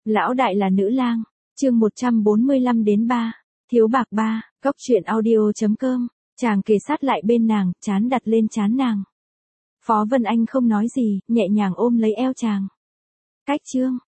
Lão đại là nữ lang, chương 145 đến 3, thiếu bạc 3, cóc truyện audio.com, chàng kề sát lại bên nàng, chán đặt lên trán nàng. Phó Vân Anh không nói gì, nhẹ nhàng ôm lấy eo chàng. Cách chương,